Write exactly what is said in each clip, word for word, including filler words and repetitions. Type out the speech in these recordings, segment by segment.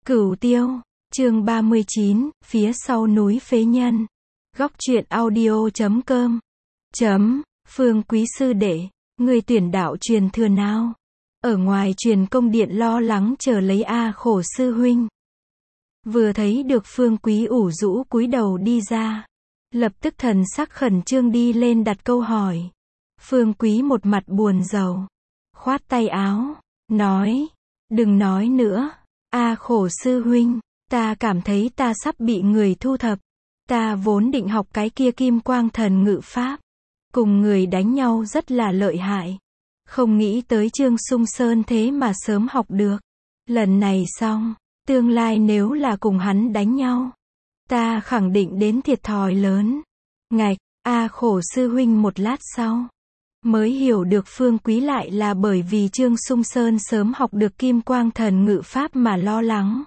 Cửu Tiêu, chương ba mươi chín, phía sau núi phế nhân. Góc truyện audio chấm com. Chấm, Phương Quý sư đệ, người tuyển đạo truyền thừa nào? Ở ngoài truyền công điện lo lắng chờ lấy A Khổ sư huynh. Vừa thấy được Phương Quý ủ rũ cúi đầu đi ra, lập tức thần sắc khẩn trương đi lên đặt câu hỏi. Phương Quý một mặt buồn rầu, khoát tay áo, nói, đừng nói nữa, A Khổ sư huynh, ta cảm thấy ta sắp bị người thu thập. Ta vốn định học cái kia kim quang thần ngự pháp, cùng người đánh nhau rất là lợi hại. Không nghĩ tới Trương Sung Sơn thế mà sớm học được. Lần này xong, tương lai nếu là cùng hắn đánh nhau, ta khẳng định đến thiệt thòi lớn. Ngạch, A Khổ sư huynh một lát sau, mới hiểu được Phương Quý lại là bởi vì Trương Sung Sơn sớm học được kim quang thần ngự pháp mà lo lắng.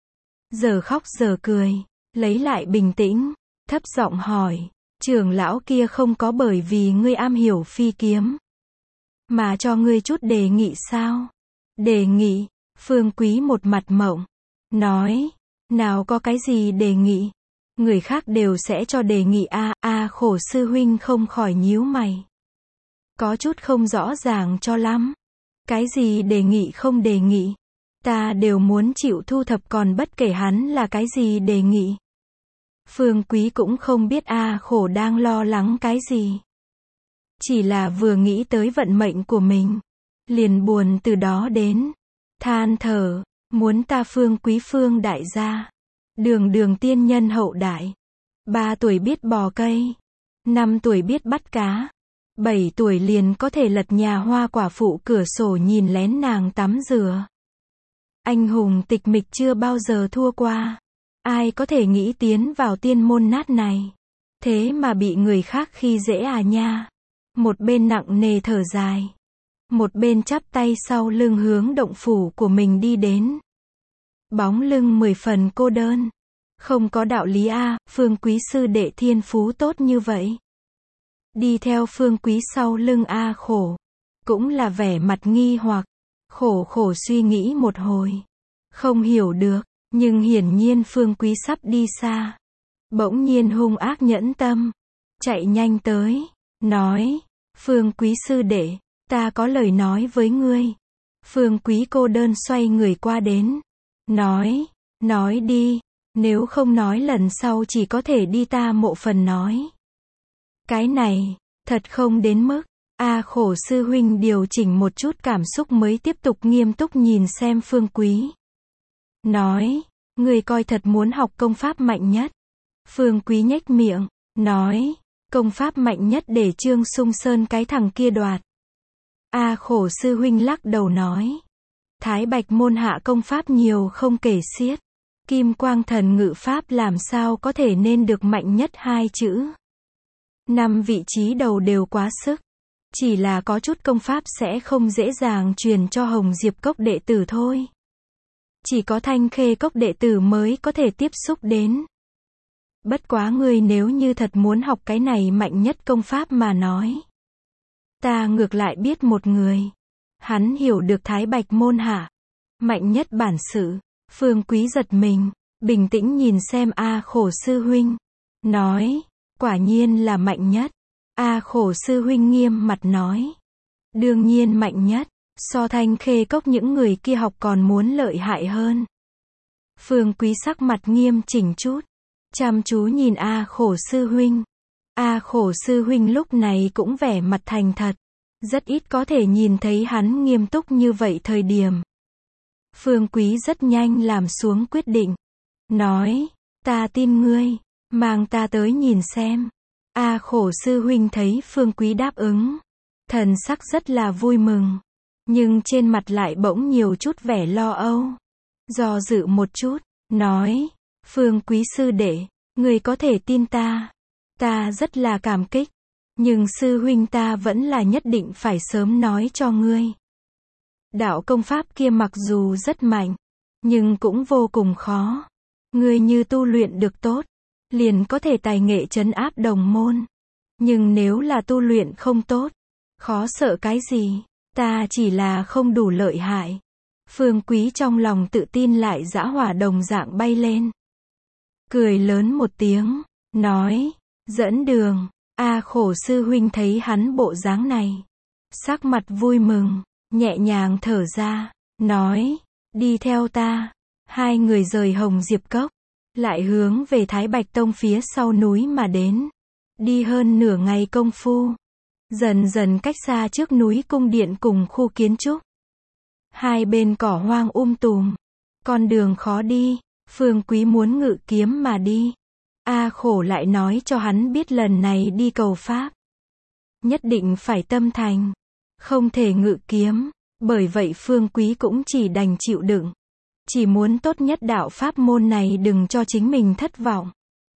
Giờ khóc giờ cười, lấy lại bình tĩnh, thấp giọng hỏi, trưởng lão kia không có bởi vì ngươi am hiểu phi kiếm, mà cho ngươi chút đề nghị sao? Đề nghị? Phương Quý một mặt mộng, nói, nào có cái gì đề nghị? Người khác đều sẽ cho đề nghị a a Khổ sư huynh không khỏi nhíu mày. Có chút không rõ ràng cho lắm. Cái gì đề nghị không đề nghị? Ta đều muốn chịu thu thập còn bất kể hắn là cái gì đề nghị. Phương Quý cũng không biết A Khổ đang lo lắng cái gì. Chỉ là vừa nghĩ tới vận mệnh của mình, liền buồn từ đó đến. Than thở, muốn ta Phương Quý phương đại gia. Đường đường tiên nhân hậu đại. Ba tuổi biết bò cây. Năm tuổi biết bắt cá. Bảy tuổi liền có thể lật nhà hoa quả phụ cửa sổ nhìn lén nàng tắm rửa. Anh hùng tịch mịch chưa bao giờ thua qua. Ai có thể nghĩ tiến vào tiên môn nát này. Thế mà bị người khác khi dễ à nha. Một bên nặng nề thở dài. Một bên chắp tay sau lưng hướng động phủ của mình đi đến. Bóng lưng mười phần cô đơn. Không có đạo lý a, Phương Quý sư đệ thiên phú tốt như vậy. Đi theo Phương Quý sau lưng A Khổ. Cũng là vẻ mặt nghi hoặc. Khổ khổ suy nghĩ một hồi. Không hiểu được. Nhưng hiển nhiên Phương Quý sắp đi xa. Bỗng nhiên hung ác nhẫn tâm. Chạy nhanh tới. Nói. Phương Quý sư đệ. Ta có lời nói với ngươi. Phương Quý cô đơn xoay người qua đến. Nói. Nói đi. Nếu không nói lần sau chỉ có thể đi ta mộ phần nói. Cái này. Thật không đến mức. A Khổ sư huynh điều chỉnh một chút cảm xúc mới tiếp tục nghiêm túc nhìn xem Phương Quý. Nói, ngươi coi thật muốn học công pháp mạnh nhất. Phương Quý nhếch miệng, nói, công pháp mạnh nhất để Trương Sung Sơn cái thằng kia đoạt. A Khổ sư huynh lắc đầu nói, Thái Bạch môn hạ công pháp nhiều không kể xiết. Kim quang thần ngự pháp làm sao có thể nên được mạnh nhất hai chữ. Năm vị trí đầu đều quá sức. Chỉ là có chút công pháp sẽ không dễ dàng truyền cho Hồng Diệp Cốc đệ tử thôi. Chỉ có Thanh Khê Cốc đệ tử mới có thể tiếp xúc đến. Bất quá ngươi nếu như thật muốn học cái này mạnh nhất công pháp mà nói. Ta ngược lại biết một người. Hắn hiểu được Thái Bạch môn hạ. Mạnh nhất bản sự. Phương Quý giật mình. Bình tĩnh nhìn xem A Khổ sư huynh. Nói. Quả nhiên là mạnh nhất. A Khổ sư huynh nghiêm mặt nói. Đương nhiên mạnh nhất. So Thanh Khê Cốc những người kia học còn muốn lợi hại hơn. Phương Quý sắc mặt nghiêm chỉnh chút. Chăm chú nhìn A Khổ sư huynh. A Khổ sư huynh lúc này cũng vẻ mặt thành thật. Rất ít có thể nhìn thấy hắn nghiêm túc như vậy thời điểm. Phương Quý rất nhanh làm xuống quyết định. Nói, ta tin ngươi, mang ta tới nhìn xem. A Khổ sư huynh thấy Phương Quý đáp ứng. Thần sắc rất là vui mừng. Nhưng trên mặt lại bỗng nhiều chút vẻ lo âu. Do dự một chút, nói, Phương Quý sư đệ, người có thể tin ta. Ta rất là cảm kích. Nhưng sư huynh ta vẫn là nhất định phải sớm nói cho ngươi. Đạo công pháp kia mặc dù rất mạnh, nhưng cũng vô cùng khó. Ngươi như tu luyện được tốt, liền có thể tài nghệ trấn áp đồng môn. Nhưng nếu là tu luyện không tốt, khó sợ cái gì. Ta chỉ là không đủ lợi hại. Phương Quý trong lòng tự tin lại dã hỏa đồng dạng bay lên. Cười lớn một tiếng, nói, dẫn đường. A Khổ sư huynh thấy hắn bộ dáng này, sắc mặt vui mừng, nhẹ nhàng thở ra, nói, đi theo ta. Hai người rời Hồng Diệp Cốc, lại hướng về Thái Bạch Tông phía sau núi mà đến. Đi hơn nửa ngày công phu, dần dần cách xa trước núi cung điện cùng khu kiến trúc. Hai bên cỏ hoang um tùm, con đường khó đi, Phương Quý muốn ngự kiếm mà đi. A Khổ lại nói cho hắn biết lần này đi cầu pháp, nhất định phải tâm thành, không thể ngự kiếm, bởi vậy Phương Quý cũng chỉ đành chịu đựng. Chỉ muốn tốt nhất đạo pháp môn này đừng cho chính mình thất vọng.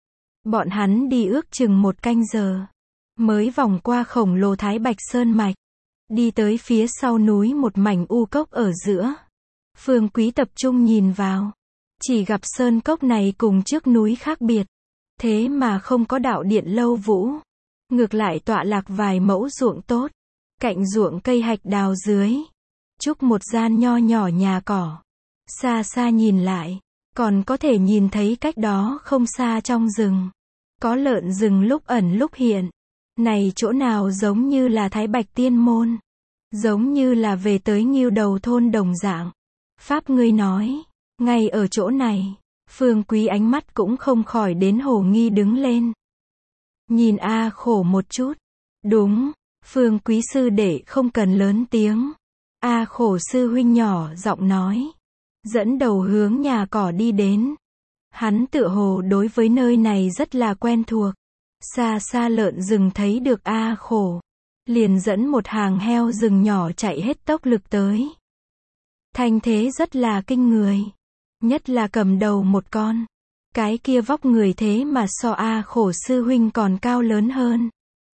Bọn hắn đi ước chừng một canh giờ, mới vòng qua khổng lồ Thái Bạch Sơn Mạch, đi tới phía sau núi một mảnh u cốc ở giữa. Phương Quý tập trung nhìn vào, chỉ gặp sơn cốc này cùng trước núi khác biệt, thế mà không có đạo điện lâu vũ, ngược lại tọa lạc vài mẫu ruộng tốt, cạnh ruộng cây hạch đào dưới, trúc một gian nho nhỏ nhà cỏ. Xa xa nhìn lại, còn có thể nhìn thấy cách đó không xa trong rừng, có lợn rừng lúc ẩn lúc hiện. Này chỗ nào giống như là Thái Bạch Tiên Môn, giống như là về tới Ngưu Đầu thôn đồng dạng. Pháp ngươi nói, ngay ở chỗ này, Phương Quý ánh mắt cũng không khỏi đến hồ nghi đứng lên. Nhìn A Khổ một chút. Đúng, Phương Quý sư đệ không cần lớn tiếng. A Khổ sư huynh nhỏ giọng nói, dẫn đầu hướng nhà cỏ đi đến. Hắn tựa hồ đối với nơi này rất là quen thuộc. Xa xa lợn rừng thấy được A Khổ, liền dẫn một hàng heo rừng nhỏ chạy hết tốc lực tới. Thanh thế rất là kinh người, nhất là cầm đầu một con, cái kia vóc người thế mà so A Khổ sư huynh còn cao lớn hơn.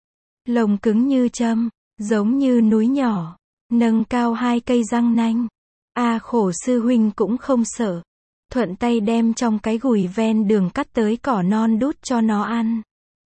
Lồng cứng như châm, giống như núi nhỏ, nâng cao hai cây răng nanh. A Khổ sư huynh cũng không sợ, thuận tay đem trong cái gùi ven đường cắt tới cỏ non đút cho nó ăn.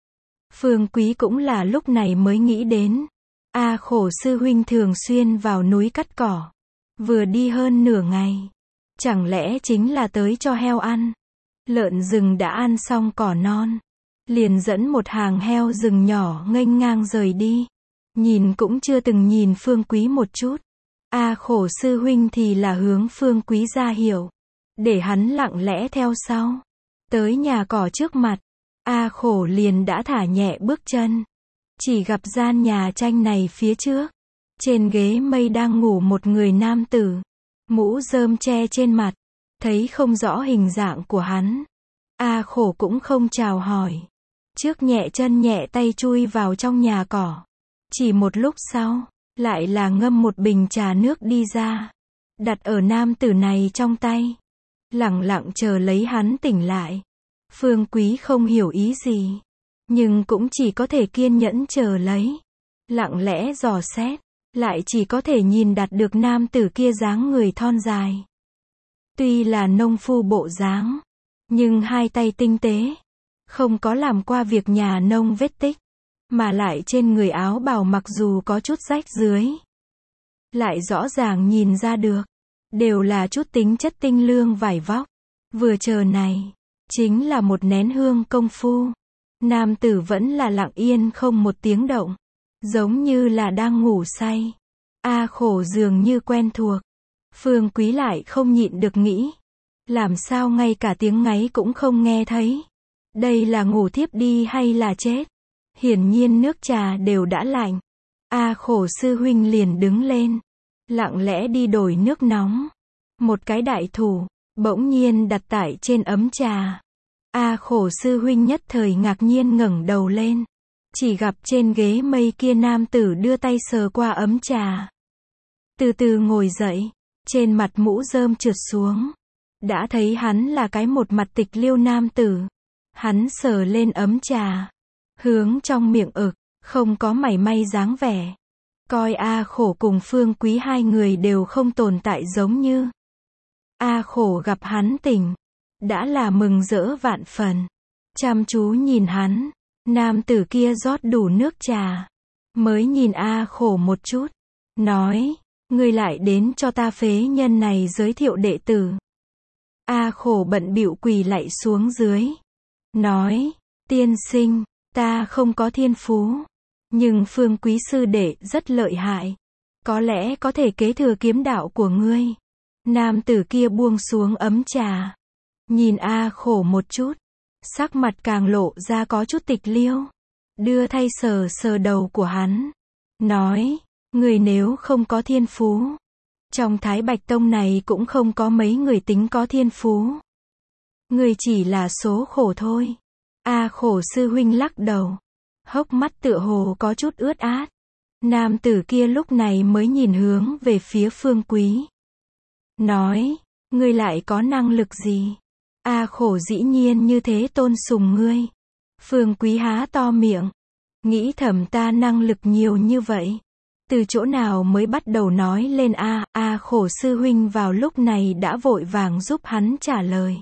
Phương Quý cũng là lúc này mới nghĩ đến, A Khổ sư huynh thường xuyên vào núi cắt cỏ, vừa đi hơn nửa ngày, chẳng lẽ chính là tới cho heo ăn. Lợn rừng đã ăn xong cỏ non, liền dẫn một hàng heo rừng nhỏ nghênh ngang rời đi, nhìn cũng chưa từng nhìn Phương Quý một chút. A Khổ sư huynh thì là hướng Phương Quý ra hiệu, để hắn lặng lẽ theo sau. Tới nhà cỏ trước mặt, A Khổ liền đã thả nhẹ bước chân. Chỉ gặp gian nhà tranh này phía trước, trên ghế mây đang ngủ một người nam tử, mũ rơm che trên mặt, thấy không rõ hình dạng của hắn. A Khổ cũng không chào hỏi, trước nhẹ chân nhẹ tay chui vào trong nhà cỏ. Chỉ một lúc sau, lại là ngâm một bình trà nước đi ra, đặt ở nam tử này trong tay, lẳng lặng chờ lấy hắn tỉnh lại. Phương Quý không hiểu ý gì, nhưng cũng chỉ có thể kiên nhẫn chờ lấy, lặng lẽ dò xét, lại chỉ có thể nhìn đạt được nam tử kia dáng người thon dài. Tuy là nông phu bộ dáng, nhưng hai tay tinh tế, không có làm qua việc nhà nông vết tích, mà lại trên người áo bào mặc dù có chút rách dưới, lại rõ ràng nhìn ra được, đều là chút tính chất tinh lương vải vóc. Vừa chờ này, chính là một nén hương công phu, nam tử vẫn là lặng yên không một tiếng động, giống như là đang ngủ say. A Khổ dường như quen thuộc, Phương Quý lại không nhịn được nghĩ, làm sao ngay cả tiếng ngáy cũng không nghe thấy, đây là ngủ thiếp đi hay là chết. Hiển nhiên nước trà đều đã lạnh. A Khổ sư huynh liền đứng lên, lặng lẽ đi đổi nước nóng. Một cái đại thủ, bỗng nhiên đặt tại trên ấm trà. A Khổ sư huynh nhất thời ngạc nhiên ngẩng đầu lên, chỉ gặp trên ghế mây kia nam tử đưa tay sờ qua ấm trà. Từ từ ngồi dậy, trên mặt mũ rơm trượt xuống. Đã thấy hắn là cái một mặt tịch liêu nam tử. Hắn sờ lên ấm trà, hướng trong miệng ực, không có mảy may dáng vẻ. Coi A Khổ cùng Phương Quý hai người đều không tồn tại giống như. A Khổ gặp hắn tỉnh, đã là mừng rỡ vạn phần. Chăm chú nhìn hắn, nam tử kia rót đủ nước trà, mới nhìn A Khổ một chút, nói, ngươi lại đến cho ta phế nhân này giới thiệu đệ tử. A Khổ bận bịu quỳ lạy xuống dưới. Nói, tiên sinh, ta không có thiên phú. Nhưng Phương Quý sư đệ rất lợi hại. Có lẽ có thể kế thừa kiếm đạo của ngươi. Nam tử kia buông xuống ấm trà. Nhìn A Khổ một chút. Sắc mặt càng lộ ra có chút tịch liêu. Đưa thay sờ sờ đầu của hắn. Nói, người nếu không có thiên phú. Trong Thái Bạch Tông này cũng không có mấy người tính có thiên phú. Người chỉ là số khổ thôi. A Khổ sư huynh lắc đầu. Hốc mắt tựa hồ có chút ướt át. Nam tử kia lúc này mới nhìn hướng về phía Phương Quý. Nói, ngươi lại có năng lực gì? A Khổ dĩ nhiên như thế tôn sùng ngươi. Phương Quý há to miệng. Nghĩ thầm ta năng lực nhiều như vậy. Từ chỗ nào mới bắt đầu nói lên A, A Khổ sư huynh vào lúc này đã vội vàng giúp hắn trả lời.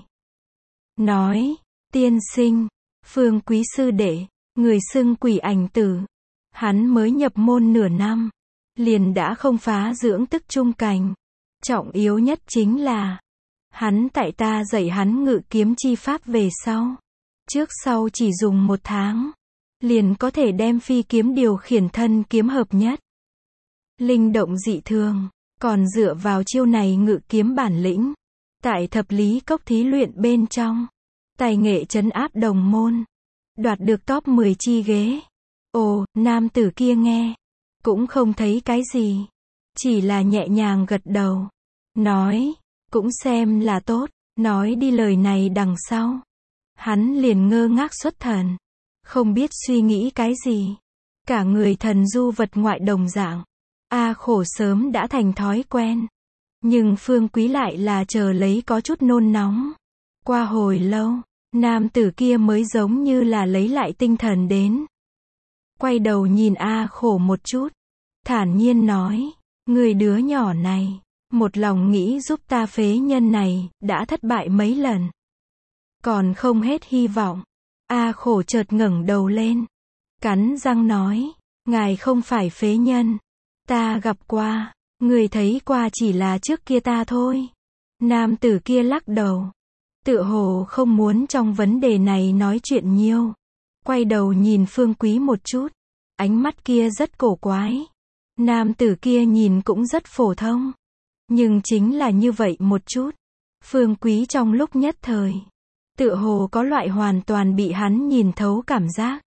Nói, tiên sinh, Phương Quý sư đệ, người xưng quỷ ảnh tử. Hắn mới nhập môn nửa năm. Liền đã không phá dưỡng tức trung cảnh. Trọng yếu nhất chính là, hắn tại ta dạy hắn ngự kiếm chi pháp về sau. Trước sau chỉ dùng một tháng. Liền có thể đem phi kiếm điều khiển thân kiếm hợp nhất. Linh động dị thường. Còn dựa vào chiêu này ngự kiếm bản lĩnh. Tại thập lý cốc thí luyện bên trong. Tài nghệ trấn áp đồng môn. Đoạt được top mười chi ghế. Ồ, nam tử kia nghe. Cũng không thấy cái gì. Chỉ là nhẹ nhàng gật đầu. Nói, cũng xem là tốt. Nói đi lời này đằng sau. Hắn liền ngơ ngác xuất thần. Không biết suy nghĩ cái gì. Cả người thần du vật ngoại đồng dạng. A Khổ sớm đã thành thói quen. Nhưng Phương Quý lại là chờ lấy có chút nôn nóng. Qua hồi lâu, nam tử kia mới giống như là lấy lại tinh thần đến. Quay đầu nhìn A Khổ một chút. Thản nhiên nói, người đứa nhỏ này, một lòng nghĩ giúp ta phế nhân này, đã thất bại mấy lần. Còn không hết hy vọng. A Khổ chợt ngẩng đầu lên. Cắn răng nói, ngài không phải phế nhân. Ta gặp qua, người thấy qua chỉ là trước kia ta thôi. Nam tử kia lắc đầu. Tựa hồ không muốn trong vấn đề này nói chuyện nhiều. Quay đầu nhìn Phương Quý một chút. Ánh mắt kia rất cổ quái. Nam tử kia nhìn cũng rất phổ thông. Nhưng chính là như vậy một chút. Phương Quý trong lúc nhất thời. Tựa hồ có loại hoàn toàn bị hắn nhìn thấu cảm giác.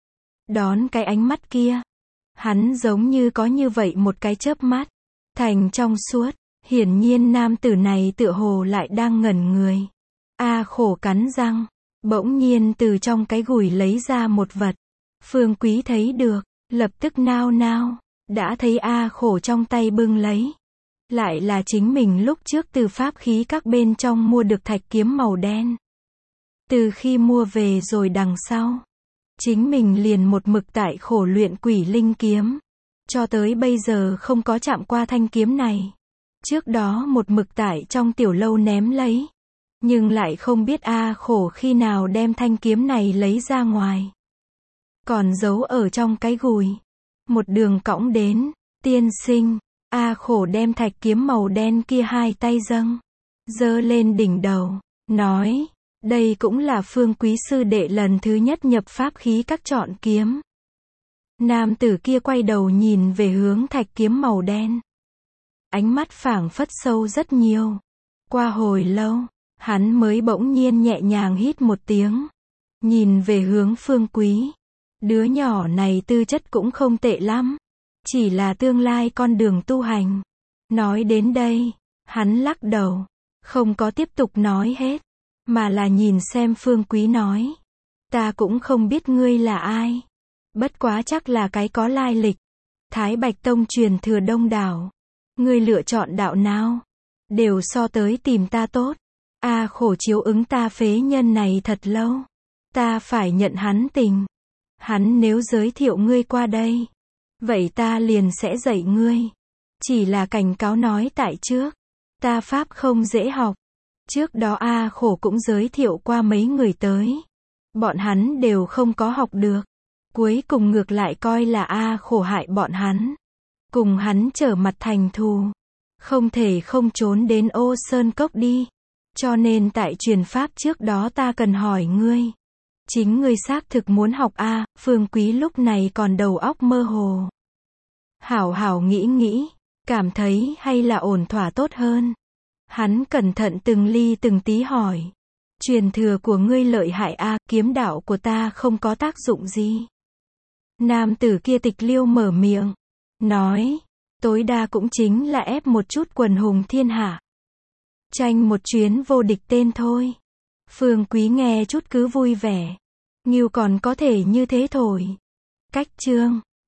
Đón cái ánh mắt kia. Hắn giống như có như vậy một cái chớp mắt. Thành trong suốt. Hiển nhiên nam tử này tựa hồ lại đang ngẩn người. A Khổ cắn răng. Bỗng nhiên từ trong cái gùi lấy ra một vật. Phương Quý thấy được. Lập tức nao nao. Đã thấy A Khổ trong tay bưng lấy. Lại là chính mình lúc trước từ pháp khí các bên trong mua được thạch kiếm màu đen. Từ khi mua về rồi đằng sau. Chính mình liền một mực tại khổ luyện quỷ linh kiếm. Cho tới bây giờ không có chạm qua thanh kiếm này. Trước đó một mực tại trong tiểu lâu ném lấy. Nhưng lại không biết A Khổ khi nào đem thanh kiếm này lấy ra ngoài. Còn giấu ở trong cái gùi. Một đường cõng đến. Tiên sinh. A Khổ đem thạch kiếm màu đen kia hai tay dâng. Giơ lên đỉnh đầu. Nói. Đây cũng là Phương Quý sư đệ lần thứ nhất nhập pháp khí các chọn kiếm. Nam tử kia quay đầu nhìn về hướng thạch kiếm màu đen. Ánh mắt phảng phất sâu rất nhiều. Qua hồi lâu, hắn mới bỗng nhiên nhẹ nhàng hít một tiếng. Nhìn về hướng Phương Quý. Đứa nhỏ này tư chất cũng không tệ lắm. Chỉ là tương lai con đường tu hành. Nói đến đây, hắn lắc đầu. Không có tiếp tục nói hết. Mà là nhìn xem Phương Quý nói. Ta cũng không biết ngươi là ai. Bất quá chắc là cái có lai lịch. Thái Bạch Tông truyền thừa đông đảo. Ngươi lựa chọn đạo nào? Đều so tới tìm ta tốt. A Khổ chiếu ứng ta phế nhân này thật lâu. Ta phải nhận hắn tình. Hắn nếu giới thiệu ngươi qua đây. Vậy ta liền sẽ dạy ngươi. Chỉ là cảnh cáo nói tại trước. Ta pháp không dễ học. Trước đó A Khổ cũng giới thiệu qua mấy người tới. Bọn hắn đều không có học được. Cuối cùng ngược lại coi là A Khổ hại bọn hắn. cùng hắn trở mặt thành thù. Không thể không trốn đến Ô Sơn Cốc đi. Cho nên tại truyền pháp trước đó ta cần hỏi ngươi. Chính ngươi xác thực muốn học a à, Phương Quý lúc này còn đầu óc mơ hồ. Hảo hảo nghĩ nghĩ, cảm thấy hay là ổn thỏa tốt hơn. Hắn cẩn thận từng ly từng tí hỏi. Truyền thừa của ngươi lợi hại a à, kiếm đạo của ta không có tác dụng gì. Nam tử kia tịch liêu mở miệng. Nói, tối đa cũng chính là ép một chút quần hùng thiên hạ. Tranh một chuyến vô địch tên thôi. Phương Quý nghe chút cứ vui vẻ. Ngưu còn có thể như thế thổi. Cách chương